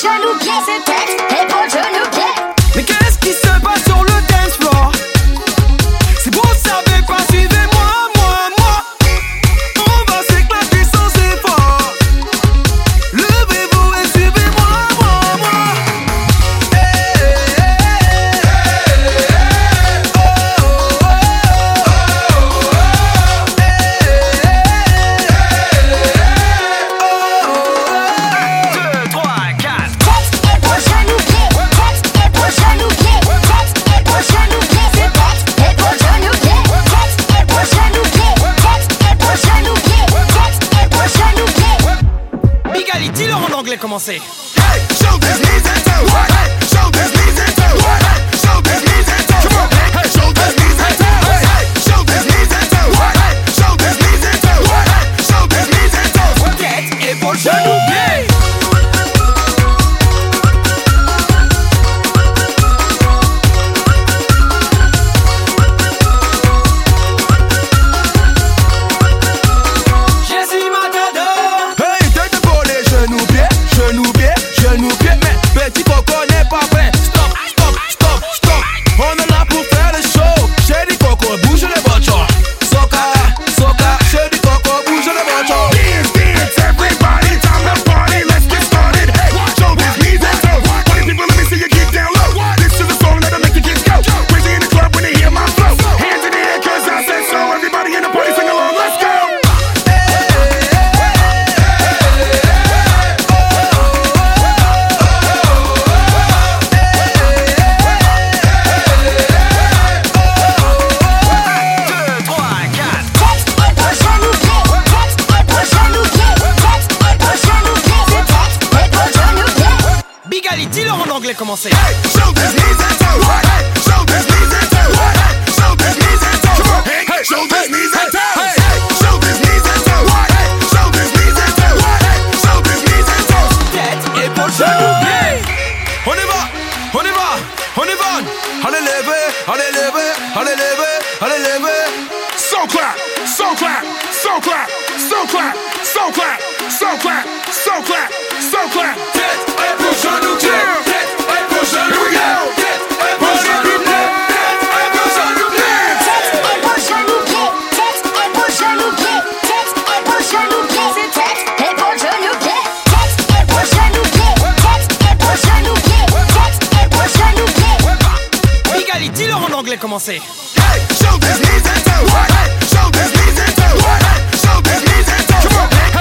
genou pied, c'est tête, épaule, genou pied. Mais qu'est-ce qui se passe sur le dance floor? Si vous savez pas, suivez-moi, moi. On va s'éclater sans effort. Levez-vous et suivez-moi, moi. Commencer. Hey, shoulders, knees and toes. Hey, shoulders, knees and toes. Hey, shoulders, knees and toes. Come on, hey, shoulders, knees and toes. Hey, shoulders, knees and toes. Hey, shoulders, knees and toes. Hey, shoulders, knees and toes. Tête, épaule, genou, pied. Commencer. Hey, shoulders, knees and toes. Hey, shoulders, knees and toes. Hey, shoulders, knees and toes. Come on, hey, shoulders, knees and toes. Hey, shoulders, knees and toes. Hey, shoulders, knees and toes. Hey, shoulders, knees and toes. Tête, épaule, genou, pied. On y va. Allez lever, allez lever, allez lever, allez lever. So clap, so clap, so clap, so clap, so clap, so clap, so clap, so clap. Tête, épaule, genou, pied. Here we go! Commencer. Hey, shoulders, knees and toes. Hey, shoulders, knees and toes. Hey, shoulders, knees and toes. Come on,